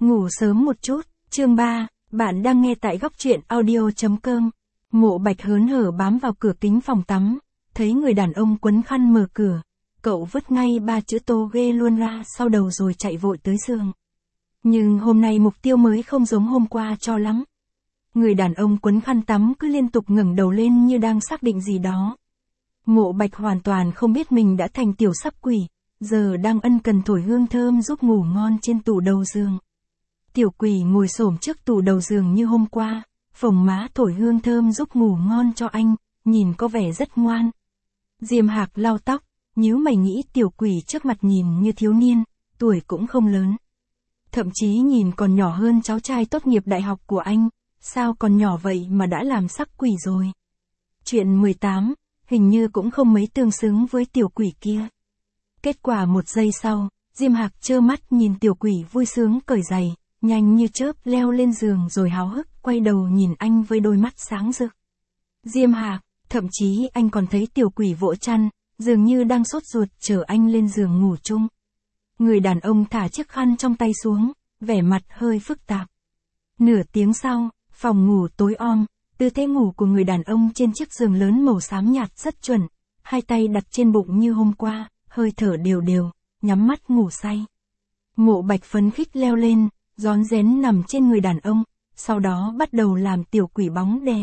Ngủ sớm một chút, chương 3, bạn đang nghe tại góc truyện audio.com. Mộ Bạch hớn hở bám vào cửa kính phòng tắm, thấy người đàn ông quấn khăn mở cửa. Cậu vứt ngay 3 chữ tô ghê luôn ra sau đầu rồi chạy vội tới giường. Nhưng hôm nay mục tiêu mới không giống hôm qua cho lắm. Người đàn ông quấn khăn tắm cứ liên tục ngẩng đầu lên như đang xác định gì đó. Mộ Bạch hoàn toàn không biết mình đã thành tiểu sắc quỷ, giờ đang ân cần thổi hương thơm giúp ngủ ngon trên tủ đầu giường. Tiểu quỷ ngồi xổm trước tủ đầu giường như hôm qua, phồng má thổi hương thơm giúp ngủ ngon cho anh, nhìn có vẻ rất ngoan. Diêm Hạc lau tóc, nhíu mày nghĩ tiểu quỷ trước mặt nhìn như thiếu niên, tuổi cũng không lớn. Thậm chí nhìn còn nhỏ hơn cháu trai tốt nghiệp đại học của anh, sao còn nhỏ vậy mà đã làm sắc quỷ rồi. Chuyện 18, hình như cũng không mấy tương xứng với tiểu quỷ kia. Kết quả một giây sau, Diêm Hạc trơ mắt nhìn tiểu quỷ vui sướng cởi giày, nhanh như chớp leo lên giường rồi háo hức quay đầu nhìn anh với đôi mắt sáng rực. Diêm Hạc, thậm chí anh còn thấy tiểu quỷ vỗ chăn, dường như đang sốt ruột chờ anh lên giường ngủ chung. Người đàn ông thả chiếc khăn trong tay xuống, vẻ mặt hơi phức tạp. Nửa tiếng sau, phòng ngủ tối om, tư thế ngủ của người đàn ông trên chiếc giường lớn màu xám nhạt rất chuẩn, hai tay đặt trên bụng như hôm qua, hơi thở đều đều, nhắm mắt ngủ say. Mộ Bạch phấn khích leo lên, rón rén nằm trên người đàn ông, sau đó bắt đầu làm tiểu quỷ bóng đè.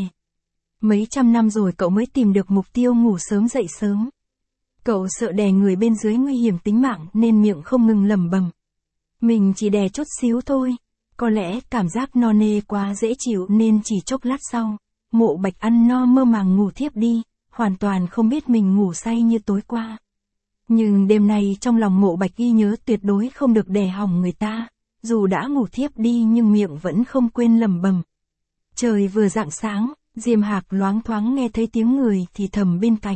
Mấy trăm năm rồi cậu mới tìm được mục tiêu ngủ sớm dậy sớm. Cậu sợ đè người bên dưới nguy hiểm tính mạng nên miệng không ngừng lẩm bẩm. Mình chỉ đè chút xíu thôi, có lẽ cảm giác no nê quá dễ chịu nên chỉ chốc lát sau, Mộ Bạch ăn no mơ màng ngủ thiếp đi, hoàn toàn không biết mình ngủ say như tối qua. Nhưng đêm nay trong lòng Mộ Bạch ghi nhớ tuyệt đối không được đè hỏng người ta, dù đã ngủ thiếp đi nhưng miệng vẫn không quên lẩm bẩm. Trời vừa rạng sáng, Diêm Hạc loáng thoáng nghe thấy tiếng người thì thầm bên cạnh.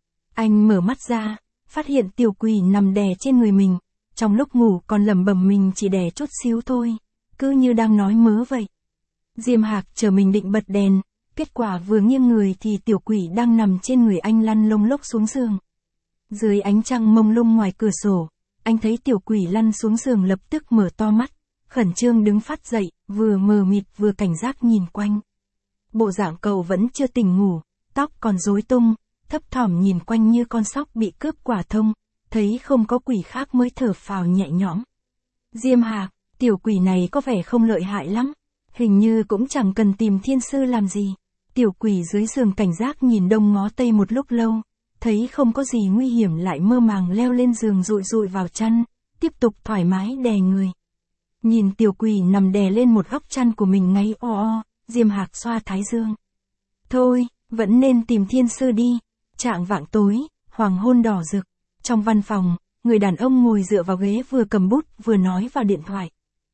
Anh mở mắt ra, phát hiện tiểu quỷ nằm đè trên người mình, trong lúc ngủ còn lẩm bẩm mình chỉ đè chút xíu thôi, cứ như đang nói mớ vậy. Diêm Hạc chờ mình định bật đèn, kết quả vừa nghiêng người thì tiểu quỷ đang nằm trên người anh lăn lông lốc xuống giường. Dưới ánh trăng mông lung ngoài cửa sổ, anh thấy tiểu quỷ lăn xuống giường lập tức mở to mắt, khẩn trương đứng phát dậy, vừa mờ mịt vừa cảnh giác nhìn quanh. Bộ dạng cậu vẫn chưa tỉnh ngủ, tóc còn rối tung, thấp thỏm nhìn quanh như con sóc bị cướp quả thông, thấy không có quỷ khác mới thở phào nhẹ nhõm. Diêm Hạc, tiểu quỷ này có vẻ không lợi hại lắm, hình như cũng chẳng cần tìm thiên sư làm gì. Tiểu quỷ dưới giường cảnh giác nhìn đông ngó tây một lúc lâu, thấy không có gì nguy hiểm lại mơ màng leo lên giường dụi dụi vào chăn, tiếp tục thoải mái đè người. Nhìn tiểu quỷ nằm đè lên một góc chăn của mình ngay o o, Diêm Hạc xoa thái dương. Thôi, vẫn nên tìm thiên sư đi. Chạng vạng tối, hoàng hôn đỏ rực. Trong văn phòng, người đàn ông ngồi dựa vào ghế vừa cầm bút vừa nói vào điện thoại.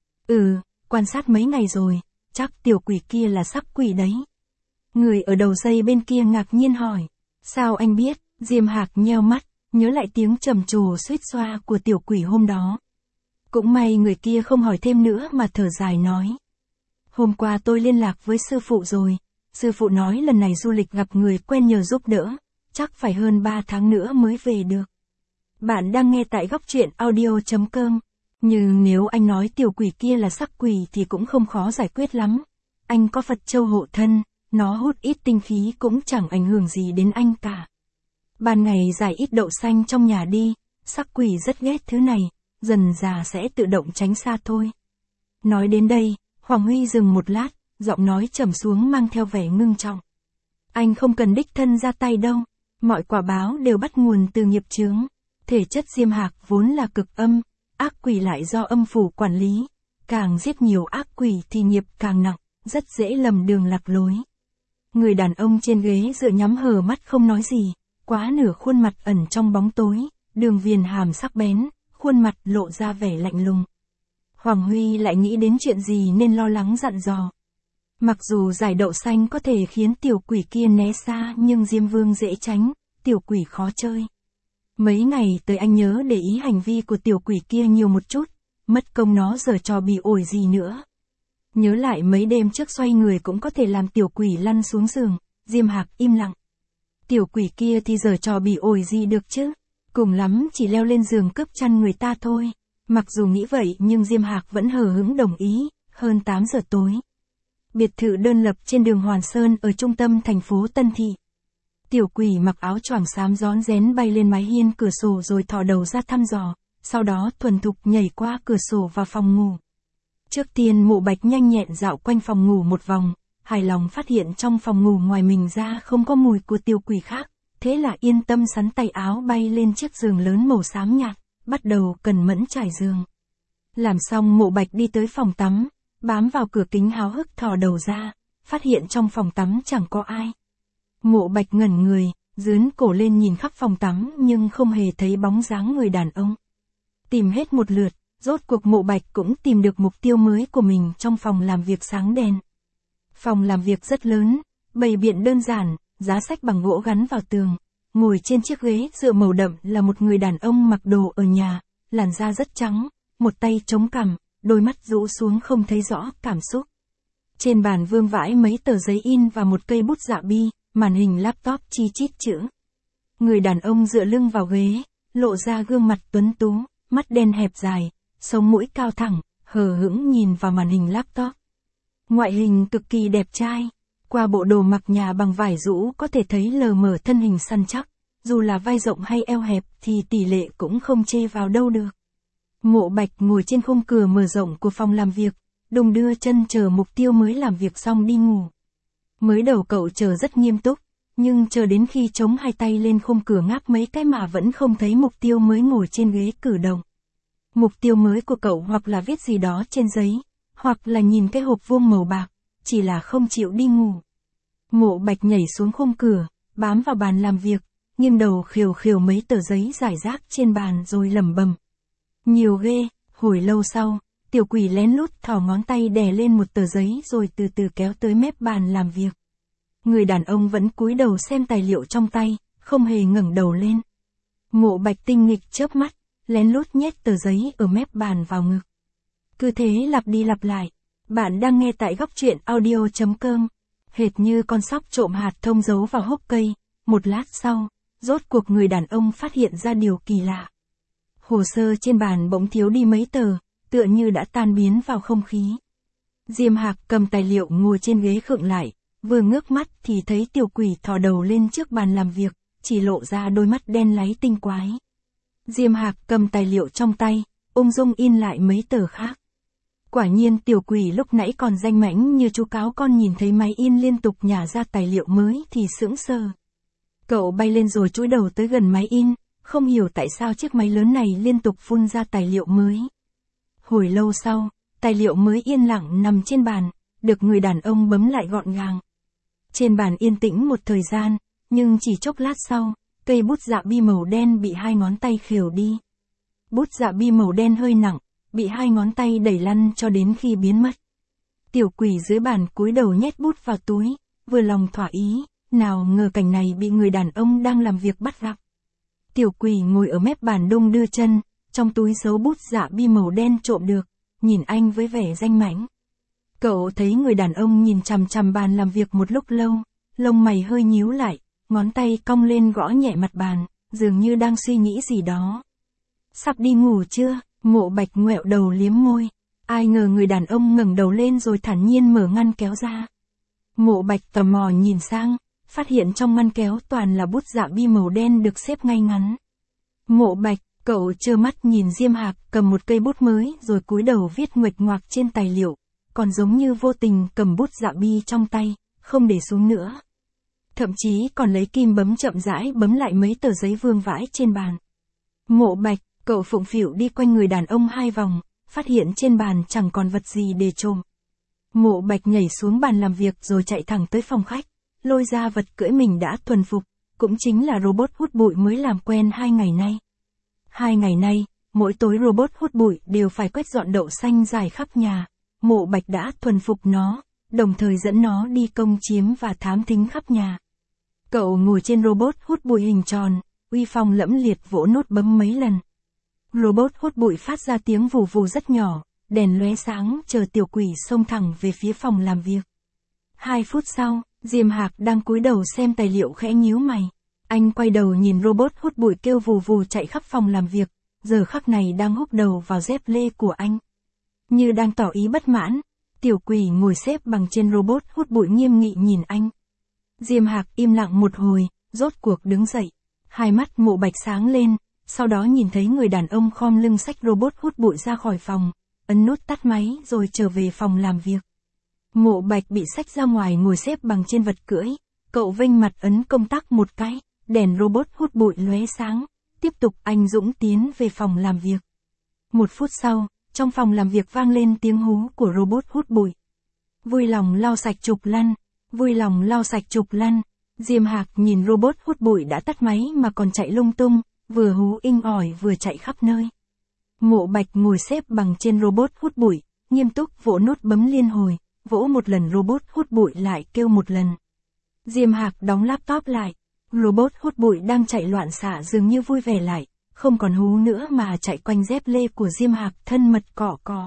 Quan sát mấy ngày rồi, chắc tiểu quỷ kia là sắc quỷ đấy. Người ở đầu dây bên kia ngạc nhiên hỏi. Sao anh biết? Diêm Hạc nheo mắt, nhớ lại tiếng trầm trồ suýt xoa của tiểu quỷ hôm đó. Cũng may người kia không hỏi thêm nữa mà thở dài nói. Hôm qua tôi liên lạc với sư phụ rồi, sư phụ nói lần này du lịch gặp người quen nhờ giúp đỡ, chắc phải hơn 3 tháng nữa mới về được. Bạn đang nghe tại góc truyện audio.com, nhưng nếu anh nói tiểu quỷ kia là sắc quỷ thì cũng không khó giải quyết lắm. Anh có Phật châu hộ thân, nó hút ít tinh khí cũng chẳng ảnh hưởng gì đến anh cả. Ban ngày giải ít đậu xanh trong nhà đi, sắc quỷ rất ghét thứ này, dần già sẽ tự động tránh xa thôi. Nói đến đây, Hoàng Huy dừng một lát, giọng nói trầm xuống mang theo vẻ ngưng trọng. Anh không cần đích thân ra tay đâu, mọi quả báo đều bắt nguồn từ nghiệp chướng. Thể chất Diêm Hạc vốn là cực âm, ác quỷ lại do âm phủ quản lý. Càng giết nhiều ác quỷ thì nghiệp càng nặng, rất dễ lầm đường lạc lối. Người đàn ông trên ghế dựa nhắm hờ mắt không nói gì, quá nửa khuôn mặt ẩn trong bóng tối, đường viền hàm sắc bén, khuôn mặt lộ ra vẻ lạnh lùng. Hoàng Huy lại nghĩ đến chuyện gì nên lo lắng dặn dò. Mặc dù giải đậu xanh có thể khiến tiểu quỷ kia né xa nhưng Diêm Vương dễ tránh, tiểu quỷ khó chơi. Mấy ngày tới anh nhớ để ý hành vi của tiểu quỷ kia nhiều một chút, mất công nó giở trò bị ổi gì nữa. Nhớ lại mấy đêm trước xoay người cũng có thể làm tiểu quỷ lăn xuống giường, Diêm Hạc im lặng. Tiểu quỷ kia thì giở trò bị ổi gì được chứ, cùng lắm chỉ leo lên giường cướp chăn người ta thôi. Mặc dù nghĩ vậy nhưng Diêm Hạc vẫn hờ hững đồng ý. Hơn 8 giờ tối. Biệt thự đơn lập trên đường Hoàn Sơn ở trung tâm thành phố Tân Thị. Tiểu quỷ mặc áo choàng xám rón rén bay lên mái hiên cửa sổ rồi thò đầu ra thăm dò, sau đó thuần thục nhảy qua cửa sổ vào phòng ngủ. Trước tiên Mộ Bạch nhanh nhẹn dạo quanh phòng ngủ một vòng, hài lòng phát hiện trong phòng ngủ ngoài mình ra không có mùi của tiểu quỷ khác, thế là yên tâm sắn tay áo bay lên chiếc giường lớn màu xám nhạt, bắt đầu cẩn mẫn trải giường. Làm xong Mộ Bạch đi tới phòng tắm, bám vào cửa kính háo hức thò đầu ra, phát hiện trong phòng tắm chẳng có ai. Mộ Bạch ngẩn người, dướn cổ lên nhìn khắp phòng tắm nhưng không hề thấy bóng dáng người đàn ông. Tìm hết một lượt, rốt cuộc Mộ Bạch cũng tìm được mục tiêu mới của mình trong phòng làm việc sáng đèn. Phòng làm việc rất lớn, bày biện đơn giản, giá sách bằng gỗ gắn vào tường. Ngồi trên chiếc ghế dựa màu đậm là một người đàn ông mặc đồ ở nhà, làn da rất trắng, một tay chống cằm, đôi mắt rũ xuống không thấy rõ cảm xúc. Trên bàn vương vãi mấy tờ giấy in và một cây bút dạ bi, màn hình laptop chi chít chữ. Người đàn ông dựa lưng vào ghế, lộ ra gương mặt tuấn tú, mắt đen hẹp dài, sống mũi cao thẳng, hờ hững nhìn vào màn hình laptop. Ngoại hình cực kỳ đẹp trai, qua bộ đồ mặc nhà bằng vải rũ có thể thấy lờ mờ thân hình săn chắc, dù là vai rộng hay eo hẹp thì tỷ lệ cũng không chê vào đâu được. Mộ Bạch ngồi trên khung cửa mở rộng của phòng làm việc, đùng đưa chân chờ mục tiêu mới làm việc xong đi ngủ. Mới đầu cậu chờ rất nghiêm túc, nhưng chờ đến khi chống hai tay lên khung cửa ngáp mấy cái mà vẫn không thấy mục tiêu mới ngồi trên ghế cử động. Mục tiêu mới của cậu hoặc là viết gì đó trên giấy, hoặc là nhìn cái hộp vuông màu bạc, chỉ là không chịu đi ngủ. Mộ Bạch nhảy xuống khung cửa, bám vào bàn làm việc, nghiêng đầu khều khều mấy tờ giấy rải rác trên bàn rồi lẩm bẩm. Nhiều ghê. Hồi lâu sau, tiểu quỷ lén lút thò ngón tay đè lên một tờ giấy rồi từ từ kéo tới mép bàn làm việc. Người đàn ông vẫn cúi đầu xem tài liệu trong tay, không hề ngẩng đầu lên. Mộ Bạch tinh nghịch chớp mắt, lén lút nhét tờ giấy ở mép bàn vào ngực. Cứ thế lặp đi lặp lại. Bạn đang nghe tại góc truyện audio.com. Hệt như con sóc trộm hạt thông giấu vào hốc cây. Một lát sau, rốt cuộc người đàn ông phát hiện ra điều kỳ lạ. Hồ sơ trên bàn bỗng thiếu đi mấy tờ, tựa như đã tan biến vào không khí. Diêm Hạc cầm tài liệu ngồi trên ghế khựng lại, vừa ngước mắt thì thấy tiểu quỷ thò đầu lên trước bàn làm việc, chỉ lộ ra đôi mắt đen láy tinh quái. Diêm Hạc cầm tài liệu trong tay, ung dung in lại mấy tờ khác. Quả nhiên tiểu quỷ lúc nãy còn danh mãnh như chú cáo con nhìn thấy máy in liên tục nhả ra tài liệu mới thì sững sờ. Cậu bay lên rồi chúi đầu tới gần máy in, không hiểu tại sao chiếc máy lớn này liên tục phun ra tài liệu mới. Hồi lâu sau, tài liệu mới yên lặng nằm trên bàn, được người đàn ông bấm lại gọn gàng. Trên bàn yên tĩnh một thời gian, nhưng chỉ chốc lát sau, cây bút dạ bi màu đen bị hai ngón tay khều đi. Bút dạ bi màu đen hơi nặng, bị hai ngón tay đẩy lăn cho đến khi biến mất. Tiểu quỷ dưới bàn cúi đầu nhét bút vào túi, vừa lòng thỏa ý, nào ngờ cảnh này bị người đàn ông đang làm việc bắt gặp. Tiểu quỷ ngồi ở mép bàn đung đưa chân, trong túi giấu bút dạ bi màu đen trộm được, nhìn anh với vẻ danh mãnh. Cậu thấy người đàn ông nhìn chằm chằm bàn làm việc một lúc lâu, lông mày hơi nhíu lại, ngón tay cong lên gõ nhẹ mặt bàn, dường như đang suy nghĩ gì đó. Sắp đi ngủ chưa? Mộ Bạch ngoẹo đầu liếm môi. Ai ngờ người đàn ông ngẩng đầu lên rồi thản nhiên mở ngăn kéo ra. Mộ Bạch tò mò nhìn sang, phát hiện trong ngăn kéo toàn là bút dạ bi màu đen được xếp ngay ngắn. Mộ Bạch, cậu trơ mắt nhìn Diêm Hạc cầm một cây bút mới rồi cúi đầu viết nguệch ngoạc trên tài liệu, còn giống như vô tình cầm bút dạ bi trong tay, không để xuống nữa. Thậm chí còn lấy kim bấm chậm rãi bấm lại mấy tờ giấy vương vãi trên bàn. Mộ Bạch, cậu phụng phịu đi quanh người đàn ông 2 vòng, phát hiện trên bàn chẳng còn vật gì để trộm. Mộ Bạch nhảy xuống bàn làm việc rồi chạy thẳng tới phòng khách, lôi ra vật cưỡi mình đã thuần phục, cũng chính là robot hút bụi mới làm quen 2 ngày nay. 2 ngày nay, mỗi tối robot hút bụi đều phải quét dọn đậu xanh dài khắp nhà. Mộ Bạch đã thuần phục nó, đồng thời dẫn nó đi công chiếm và thám thính khắp nhà. Cậu ngồi trên robot hút bụi hình tròn, uy phong lẫm liệt vỗ nút bấm mấy lần. Robot hút bụi phát ra tiếng vù vù rất nhỏ, đèn lóe sáng chờ tiểu quỷ xông thẳng về phía phòng làm việc. 2 phút sau, Diêm Hạc đang cúi đầu xem tài liệu khẽ nhíu mày. Anh quay đầu nhìn robot hút bụi kêu vù vù chạy khắp phòng làm việc, giờ khắc này đang húc đầu vào dép lê của anh. Như đang tỏ ý bất mãn, tiểu quỷ ngồi xếp bằng trên robot hút bụi nghiêm nghị nhìn anh. Diêm Hạc im lặng một hồi, rốt cuộc đứng dậy. Hai mắt Mộ Bạch sáng lên, sau đó nhìn thấy người đàn ông khom lưng xách robot hút bụi ra khỏi phòng, ấn nút tắt máy rồi trở về phòng làm việc. Mộ Bạch bị xách ra ngoài ngồi xếp bằng trên vật cưỡi, cậu vênh mặt ấn công tắc một cái, đèn robot hút bụi lóe sáng, tiếp tục anh dũng tiến về phòng làm việc. 1 phút sau, trong phòng làm việc vang lên tiếng hú của robot hút bụi. Vui lòng lau sạch trục lăn, vui lòng lau sạch trục lăn. Diêm Hạc nhìn robot hút bụi đã tắt máy mà còn chạy lung tung, vừa hú inh ỏi vừa chạy khắp nơi. Mộ Bạch ngồi xếp bằng trên robot hút bụi, nghiêm túc vỗ nút bấm liên hồi, vỗ một lần robot hút bụi lại kêu một lần. Diêm Hạc đóng laptop lại, robot hút bụi đang chạy loạn xạ dường như vui vẻ lại, không còn hú nữa mà chạy quanh dép lê của Diêm Hạc thân mật cọ cọ.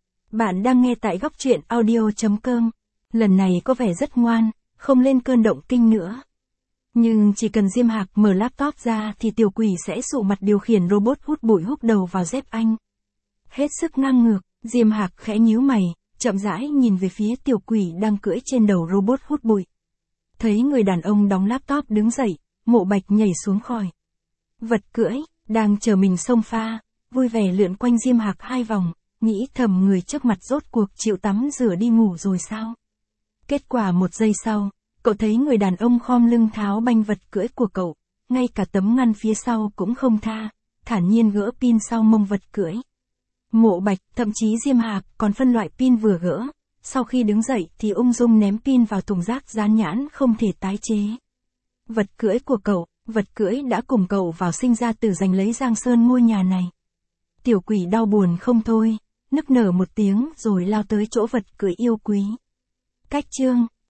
Bạn đang nghe tại góc truyện audio.com. Lần này có vẻ rất ngoan, không lên cơn động kinh nữa. Nhưng chỉ cần Diêm Hạc mở laptop ra thì tiểu quỷ sẽ sụ mặt điều khiển robot hút bụi húc đầu vào dép anh. Hết sức ngang ngược, Diêm Hạc khẽ nhíu mày, chậm rãi nhìn về phía tiểu quỷ đang cưỡi trên đầu robot hút bụi. Thấy người đàn ông đóng laptop đứng dậy, Mộ Bạch nhảy xuống khỏi vật cưỡi, đang chờ mình xông pha, vui vẻ lượn quanh Diêm Hạc 2 vòng, nghĩ thầm người trước mặt rốt cuộc chịu tắm rửa đi ngủ rồi sao. Kết quả 1 giây sau, cậu thấy người đàn ông khom lưng tháo banh vật cưỡi của cậu, ngay cả tấm ngăn phía sau cũng không tha, thản nhiên gỡ pin sau mông vật cưỡi. Mộ Bạch, thậm chí Diêm Hạc còn phân loại pin vừa gỡ, sau khi đứng dậy thì ung dung ném pin vào thùng rác dán nhãn không thể tái chế. Vật cưỡi của cậu, vật cưỡi đã cùng cậu vào sinh ra tử giành lấy Giang Sơn ngôi nhà này. Tiểu quỷ đau buồn không thôi, nức nở một tiếng rồi lao tới chỗ vật cưỡi yêu quý. Cách chương